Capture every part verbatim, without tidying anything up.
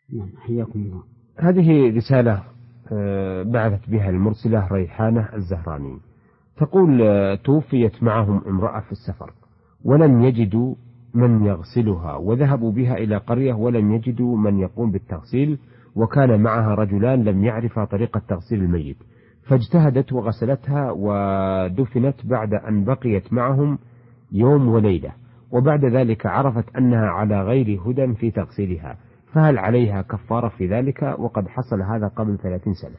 نعم حياكم الله. هذه رسالة بعثت بها المرسلة ريحانة الزهراني، تقول توفيت معهم امرأة في السفر ولم يجدوا من يغسلها، وذهبوا بها إلى قرية ولم يجدوا من يقوم بالتغسيل، وكان معها رجلان لم يعرفا طريقة تغسيل الميت، فاجتهدت وغسلتها ودفنت بعد أن بقيت معهم يوم وليلة، وبعد ذلك عرفت أنها على غير هدى في تغسيلها، فهل عليها كفارة في ذلك؟ وقد حصل هذا قبل ثلاثين سنة.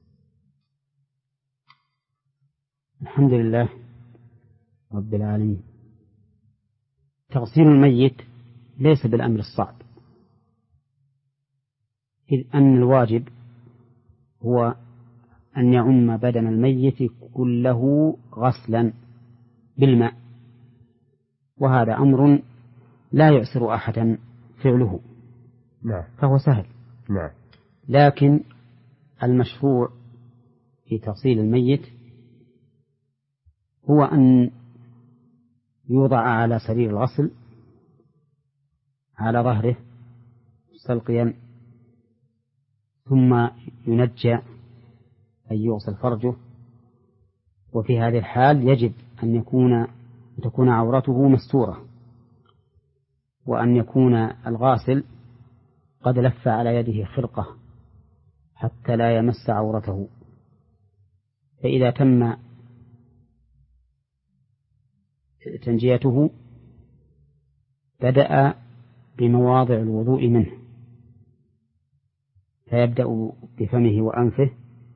الحمد لله رب العالمين. تغسيل الميت ليس بالأمر الصعب، إذ أن الواجب هو أن يعم بدن الميت كله غسلا بالماء، وهذا أمر لا يعسر أحدا فعله، نعم. فهو سهل. نعم. لكن المشروع في تغسيل الميت هو أن يوضع على سرير الغسل على ظهره مستلقيا، ثم ينجى أن يغسل فرجه، وفي هذه الحال يجب أن يكون تكون عورته مستورة، وأن يكون الغاسل قد لف على يده خرقة حتى لا يمس عورته. فإذا تم تنجيته بدأ بمواضع الوضوء منه، فيبدأ بفمه وأنفه،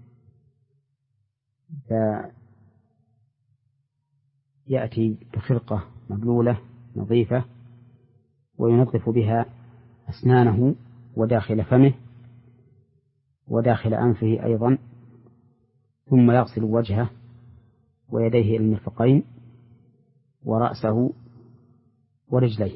فيأتي بخرقة مبلولة نظيفة وينظف بها أسنانه وداخل فمه وداخل أنفه أيضا، ثم يغسل وجهه ويديه إلى المرفقين ورأسه ورجليه،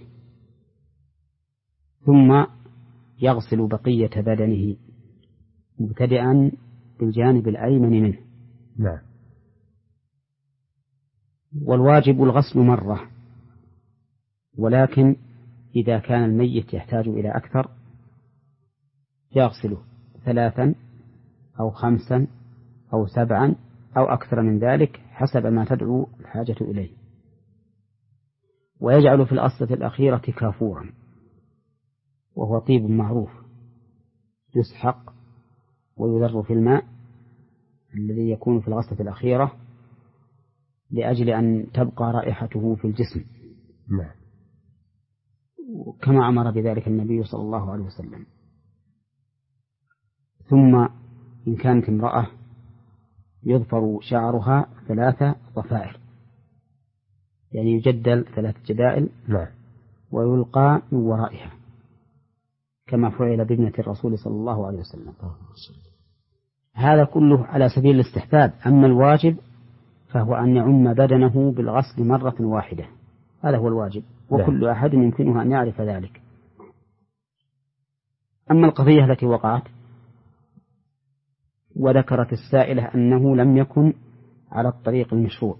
ثم يغسل بقية بدنه مبتدئا بالجانب الأيمن منه. نعم. والواجب الغسل مرة، ولكن إذا كان الميت يحتاج إلى أكثر يغسله ثلاثا أو خمسا أو سبعا أو أكثر من ذلك حسب ما تدعو الحاجة إليه، ويجعل في الأصلة الأخيرة كافورا، وهو طيب معروف يسحق ويذر في الماء الذي يكون في الغسلة الأخيرة لأجل أن تبقى رائحته في الجسم. نعم. كما أمر بذلك النبي صلى الله عليه وسلم. ثم إن كانت امرأة يظفر شعرها ثلاثة ضفائر، يعني يجدل ثلاث جدائل. نعم. ويلقى من ورائها كما فعل بابنة الرسول صلى الله عليه وسلم. هذا كله على سبيل الاستحباب. أما الواجب فهو أن يعم بدنه بالغسل مرة واحدة، هذا هو الواجب، وكل أحد يمكنه أن يعرف ذلك. أما القضية التي وقعت وذكرت السائلة أنه لم يكن على الطريق المشروع،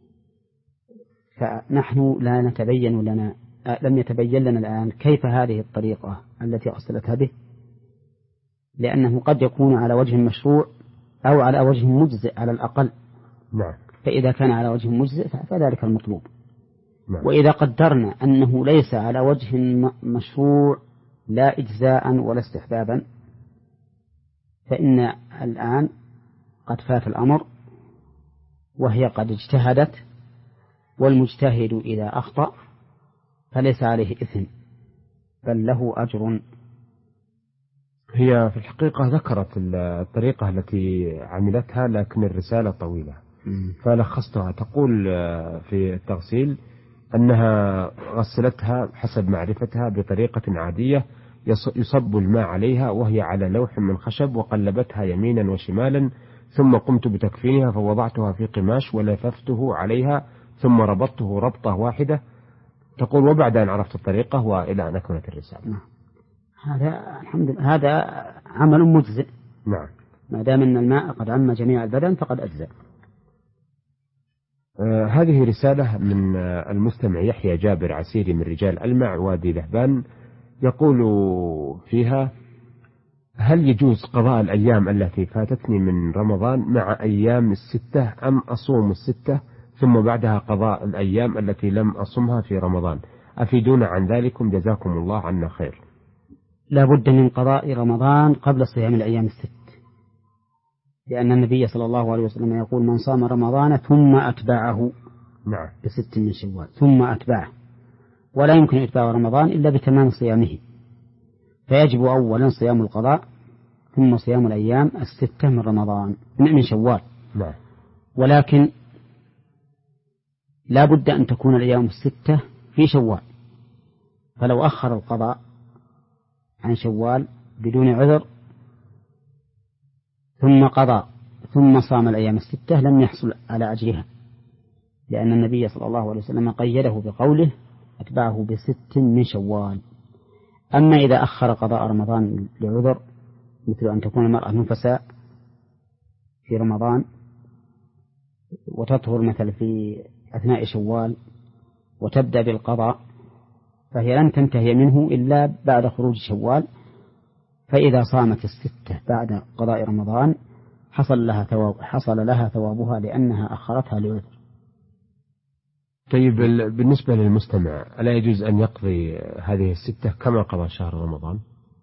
فنحن لا نتبين لنا لم يتبين لنا الآن كيف هذه الطريقة التي أرسلتها به، لأنه قد يكون على وجه مشروع أو على وجه مجزئ على الأقل. نعم. فإذا كان على وجه مجزئ فذلك المطلوب. نعم. وإذا قدرنا أنه ليس على وجه مشروع لا إجزاء ولا استحبابا، فإن الآن قد فات الأمر وهي قد اجتهدت، والمجتهد إذا أخطأ فليس عليه إثم بل له أجر. هي في الحقيقة ذكرت الطريقة التي عملتها، لكن الرسالة طويلة فلخصتها. تقول في التغسيل أنها غسلتها حسب معرفتها بطريقة عادية، يصب الماء عليها وهي على لوح من خشب، وقلبتها يمينا وشمالا، ثم قمت بتكفينها فوضعتها في قماش ولففته عليها ثم ربطته ربطة واحدة. تقول وبعد أن عرفت الطريقة وإلى أن أكملت الرسالة. هذا الحمد لله هذا عمل مجزئ. نعم. ما دام أن الماء قد عم جميع البدن فقد أجزأ. آه هذه رسالة من آه المستمع يحيى جابر عسيري من رجال المع وادي ذهبان، يقول فيها: هل يجوز قضاء الأيام التي فاتتني من رمضان مع أيام الستة، أم أصوم الستة ثم بعدها قضاء الأيام التي لم أصمها في رمضان؟ أفيدونا عن ذلكم جزاكم الله عنا خير. لا بد من قضاء رمضان قبل صيام الأيام الست، لأن النبي صلى الله عليه وسلم يقول: من صام رمضان ثم أتبعه نعم بست من شوال، ثم أتبعه، ولا يمكن إتباع رمضان إلا بتمام صيامه، فيجب أولا صيام القضاء ثم صيام الأيام الستة من رمضان من شوال. نعم. ولكن لا بد أن تكون الأيام الستة في شوال، فلو أخر القضاء عن شوال بدون عذر ثم قضى ثم صام الأيام الستة لم يحصل على أجرها، لأن النبي صلى الله عليه وسلم قيده بقوله: أتبعه بست من شوال. أما إذا أخر قضاء رمضان لعذر، مثل أن تكون المرأة نفساء في رمضان وتطهر مثل في أثناء شوال وتبدأ بالقضاء، فهي لن تنتهي منه إلا بعد خروج شوال، فإذا صامت الستة بعد قضاء رمضان حصل لها ثواب حصل لها ثوابها لأنها أخرتها لعذر. طيب، بالنسبة للمستمع، ألا يجوز أن يقضي هذه الستة كما قضى شهر رمضان؟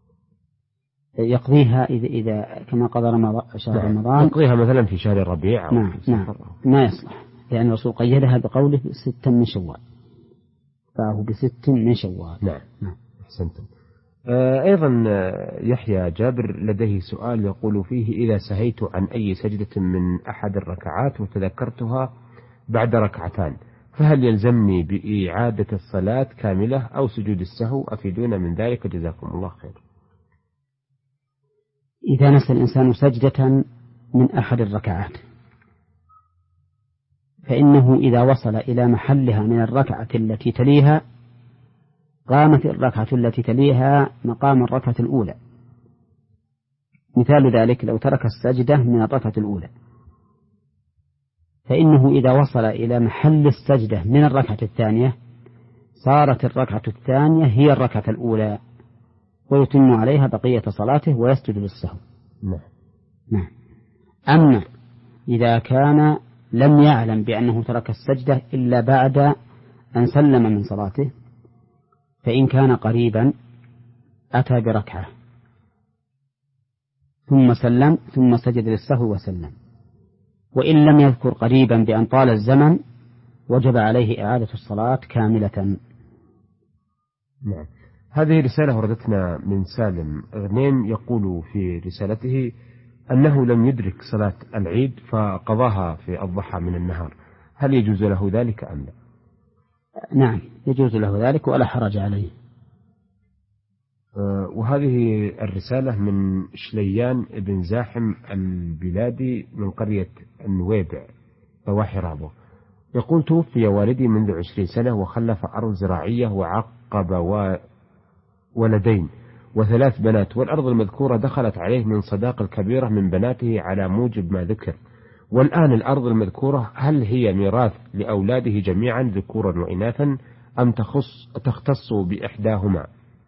يقضيها إذا, إذا كما قضى رمضان شهر نعم. رمضان، يقضيها مثلا في شهر الربيع أو نعم. في نعم. ما يصلح، لأن الرسول قيدها بقوله ستة من شوال، فهو بست من شوال. نعم. نعم. أحسنتم. أيضا يحيى جابر لديه سؤال يقول فيه: إذا سهيت عن أي سجدة من أحد الركعات وتذكرتها بعد ركعتان، فهل يلزمني بإعادة الصلاة كاملة أو سجود السهو؟ أفيدونا من ذلك جزاكم الله خير. إذا نسى الإنسان سجدة من أحد الركعات فإنه إذا وصل إلى محلها من الركعة التي تليها قامت الركعة التي تليها مقام الركعة الأولى. مثال ذلك: لو ترك السجدة من الركعة الأولى، فإنه إذا وصل إلى محل السجدة من الركعة الثانية صارت الركعة الثانية هي الركعة الأولى، ويتم عليها بقية صلاته ويسجد للسهو. نعم. نعم. أما إذا كان لم يعلم بأنه ترك السجدة إلا بعد أن سلم من صلاته، فإن كان قريبا أتى بركعة ثم سلم ثم سجد للسهو وسلم، وإن لم يذكر قريبا بأن طال الزمن وجب عليه إعادة الصلاة كاملة. نعم. هذه رسالة وردتنا من سالم غنيم، يقول في رسالته أنه لم يدرك صلاة العيد فقضاها في الضحى من النهار، هل يجوز له ذلك أم لا؟ نعم، يجوز له ذلك ولا حرج عليه. وهذه الرسالة من شليان بن زاحم البلادي من قرية النويبع ضواحي رابغ، يقول: توفي والدي منذ عشرين سنة وخلف أرض زراعية وعقب ولدين وثلاث بنات، والأرض المذكورة دخلت عليه من صداقة الكبيرة من بناته على موجب ما ذكر، والآن الأرض المذكورة هل هي ميراث لأولاده جميعا ذكورا وإناثا أم تخص تختص بإحداهما؟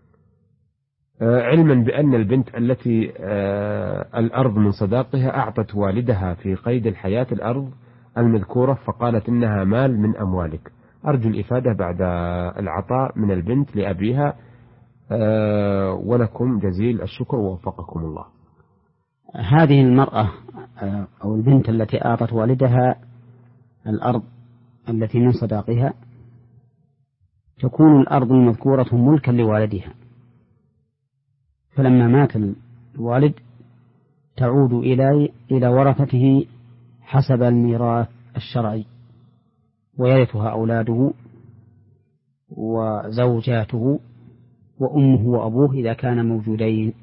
علما بأن البنت التي الأرض من صداقها أعطت والدها في قيد الحياة الأرض المذكورة فقالت إنها مال من أموالك، أرجو الإفادة بعد العطاء من البنت لأبيها، ولكم جزيل الشكر ووفقكم الله. هذه المرأة أو البنت التي أعطت والدها الأرض التي من صداقها تكون الأرض المذكورة ملكا لوالدها، فلما مات الوالد تعود إلى إلى ورثته حسب الميراث الشرعي، ويرثها أولاده وزوجاته وأمه وأبوه إذا كان موجودين،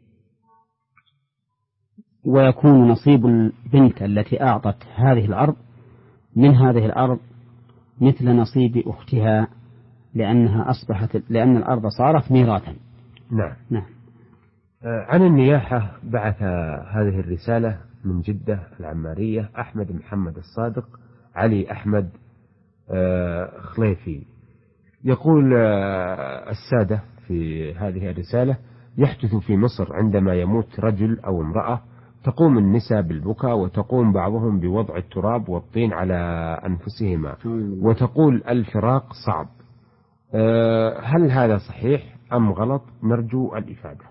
ويكون نصيب البنت التي أعطت هذه الأرض من هذه الأرض مثل نصيب أختها، لأنها أصبحت لأن الأرض صارت ميراثا. نعم. نعم. عن النياحة بعث هذه الرسالة من جدة العمارية أحمد محمد الصادق علي أحمد خليفي، يقول السادة في هذه الرسالة: يحدث في مصر عندما يموت رجل أو امرأة تقوم النساء بالبكاء، وتقوم بعضهم بوضع التراب والطين على أنفسهما، وتقول الفراق صعب. هل هذا صحيح أم غلط؟ نرجو الإفادة.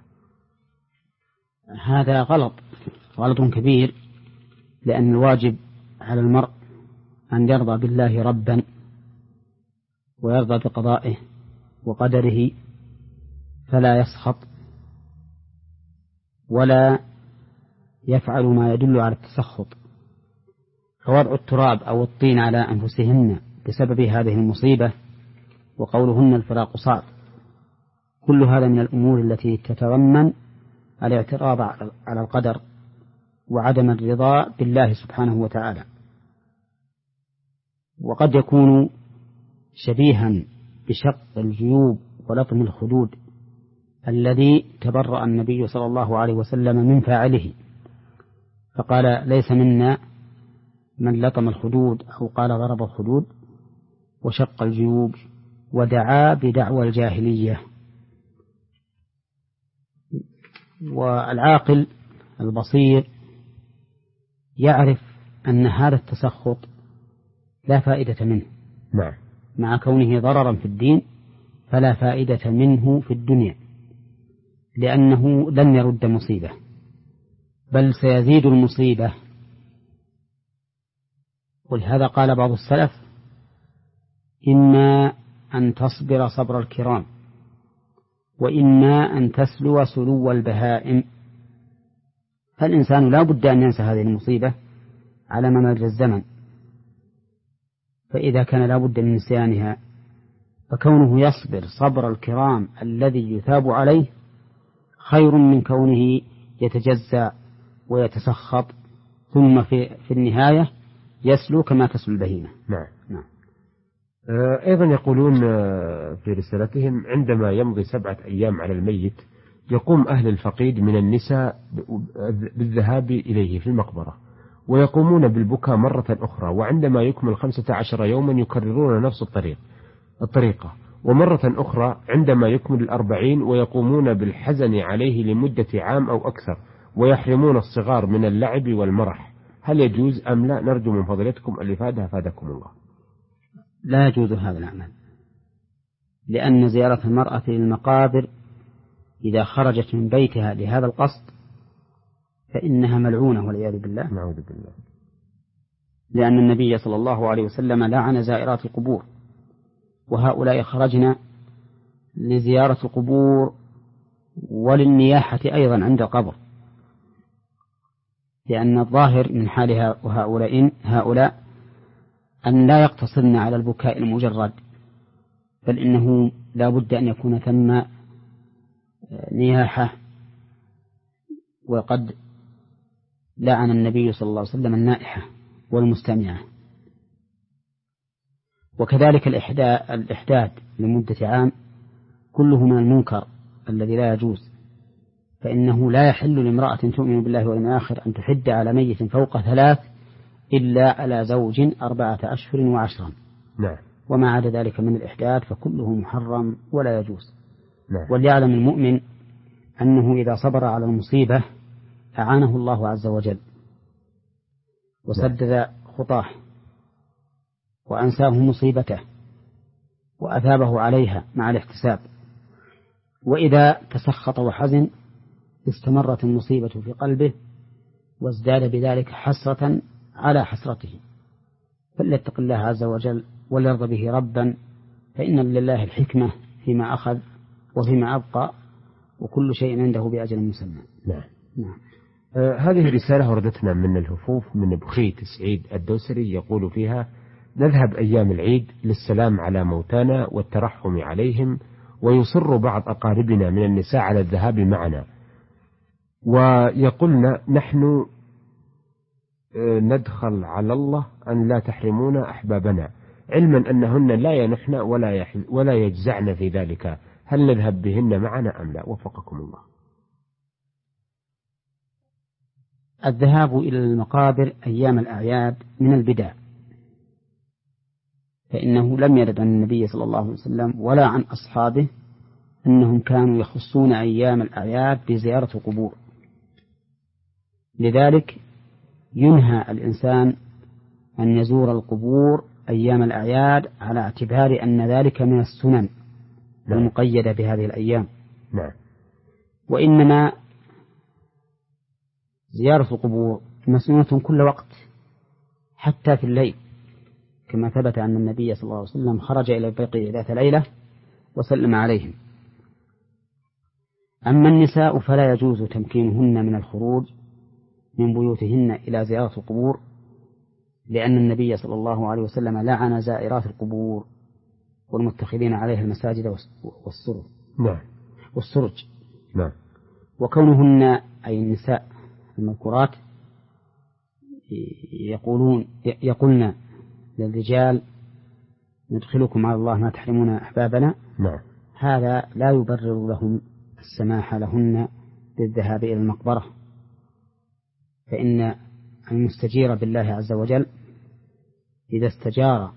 هذا غلط، غلط كبير، لأن الواجب على المرء أن يرضى بالله ربا ويرضى بقضائه وقدره، فلا يسخط ولا يفعل ما يدل على التسخط. فوضع التراب أو الطين على أنفسهن بسبب هذه المصيبة وقولهن الفراق صعب، كل هذا من الأمور التي تتضمن الاعتراض على القدر وعدم الرضا بالله سبحانه وتعالى، وقد يكون شبيها بشق الجيوب ولطم الخدود الذي تبرأ النبي صلى الله عليه وسلم من فاعله، فقال ليس منا من لطم الخدود، أو قال ضرب الخدود وشق الجيوب ودعا بدعوى الجاهلية. والعاقل البصير يعرف أن هذا التسخط لا فائدة منه، نعم، مع كونه ضررا في الدين فلا فائدة منه في الدنيا، لأنه لن يرد مصيبة بل سيزيد المصيبة. ولهذا قال بعض السلف: إما أن تصبر صبر الكرام، وإما أن تسلو سلو البهائم. فالإنسان لا بد أن ينسى هذه المصيبة على ممر الزمن، فإذا كان لا بد من نسيانها فكونه يصبر صبر الكرام الذي يثاب عليه خير من كونه يتجزع ويتسخط ثم في, في النهاية يسلو كما تسلو البهيمة. نعم. نعم. أيضا يقولون في رسالتهم: عندما يمضي سبعة أيام على الميت يقوم أهل الفقيد من النساء بالذهاب إليه في المقبرة ويقومون بالبكاء مرة أخرى، وعندما يكمل خمسة عشر يوما يكررون نفس الطريق الطريقة ومرة أخرى عندما يكمل الأربعين ويقومون بالحزن عليه لمدة عام أو أكثر، ويحرمون الصغار من اللعب والمرح. هل يجوز أم لا؟ نرجو من فضلتكم الإفادة، أفادكم الله. لا يجوز هذا العمل، لأن زيارة المرأة للمقابر إذا خرجت من بيتها لهذا القصد فإنها ملعونة والعياذ بالله. نعوذ بالله. لأن النبي صلى الله عليه وسلم لعن زائرات القبور، وهؤلاء خرجنا لزيارة القبور وللنياحة أيضا عند القبر، لأن الظاهر من حال هؤلاء هؤلاء أن لا يقتصرن على البكاء المجرد، بل إنه لا بد أن يكون ثم نياحة. وقد لعن النبي صلى الله عليه وسلم النائحة والمستمعة. وكذلك الإحداد لمدة عام كله من المنكر الذي لا يجوز، فإنه لا يحل لامرأة تؤمن بالله واليوم الآخر أن تحد على ميت فوق ثلاث إلا على زوج أربعة أشهر وعشرا. نعم. وما عدا ذلك من الإحداث فكله محرم ولا يجوز. نعم. وليعلم المؤمن أنه إذا صبر على المصيبة أعانه الله عز وجل وسدد خطاه وأنساه مصيبته وأثابه عليها مع الاحتساب. وإذا تسخط وحزن استمرت المصيبة في قلبه وازداد بذلك حسرة على حسرته، فليتق الله عز وجل وليرضى به ربا، فإن لله الحكمة فيما أخذ وفيما أبقى، وكل شيء عنده بأجل مسمى. نعم. نعم. آه هذه رسالة وردتنا من الهفوف من بخيت سعيد الدوسري، يقول فيها: نذهب أيام العيد للسلام على موتانا والترحم عليهم، ويصر بعض أقاربنا من النساء على الذهاب معنا، ويقولنا نحن ندخل على الله أن لا تحرمونا أحبابنا، علما أنهن لا ينحن ولا, ولا يجزعن في ذلك. هل نذهب بهن معنا أم لا؟ وفقكم الله. الذهاب إلى المقابر أيام الأعياد من البدع، فإنه لم يرد عن النبي صلى الله عليه وسلم ولا عن أصحابه أنهم كانوا يخصون أيام الأعياد بزيارة القبور، لذلك ينهى الإنسان أن يزور القبور أيام الأعياد على اعتبار أن ذلك من السنن المقيدة بهذه الأيام. نعم. وإنما زيارة القبور مسنونة كل وقت حتى في الليل، كما ثبت أن النبي صلى الله عليه وسلم خرج إلى البقيع ذات ليلة وسلم عليهم. أما النساء فلا يجوز تمكينهن من الخروج من بيوتهن إلى زيارة القبور، لأن النبي صلى الله عليه وسلم لعن زائرات القبور والمتخذين عليها المساجد والسرج. نعم. والسرج. نعم. وكونهن أي النساء المذكورات يقولون يقولن للرجال ندخلكم على الله ما تحرمون أحبابنا. نعم. هذا لا يبرر لهم السماح لهن بالذهاب إلى المقبرة، فإن المستجير بالله عز وجل إذا استجار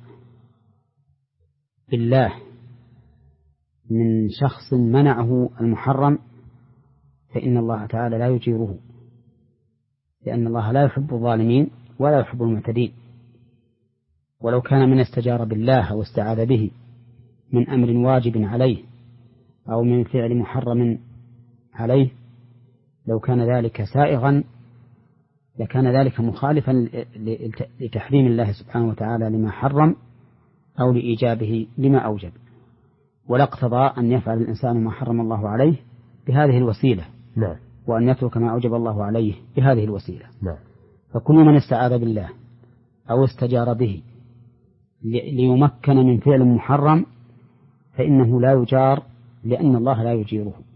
بالله من شخص منعه المحرم فإن الله تعالى لا يجيره، لأن الله لا يحب الظالمين ولا يحب المعتدين. ولو كان من استجار بالله أو استعاذ به من أمر واجب عليه أو من فعل محرم عليه، لو كان ذلك سائغا لكان ذلك مخالفا لتحريم الله سبحانه وتعالى لما حرم أو لإيجابه لما أوجب، ولا اقتضى أن يفعل الإنسان ما حرم الله عليه بهذه الوسيلة. نعم. وأن يترك ما أوجب الله عليه بهذه الوسيلة. نعم. فكل من استعاذ بالله أو استجار به ليمكن من فعل محرم فإنه لا يجار، لأن الله لا يجيره.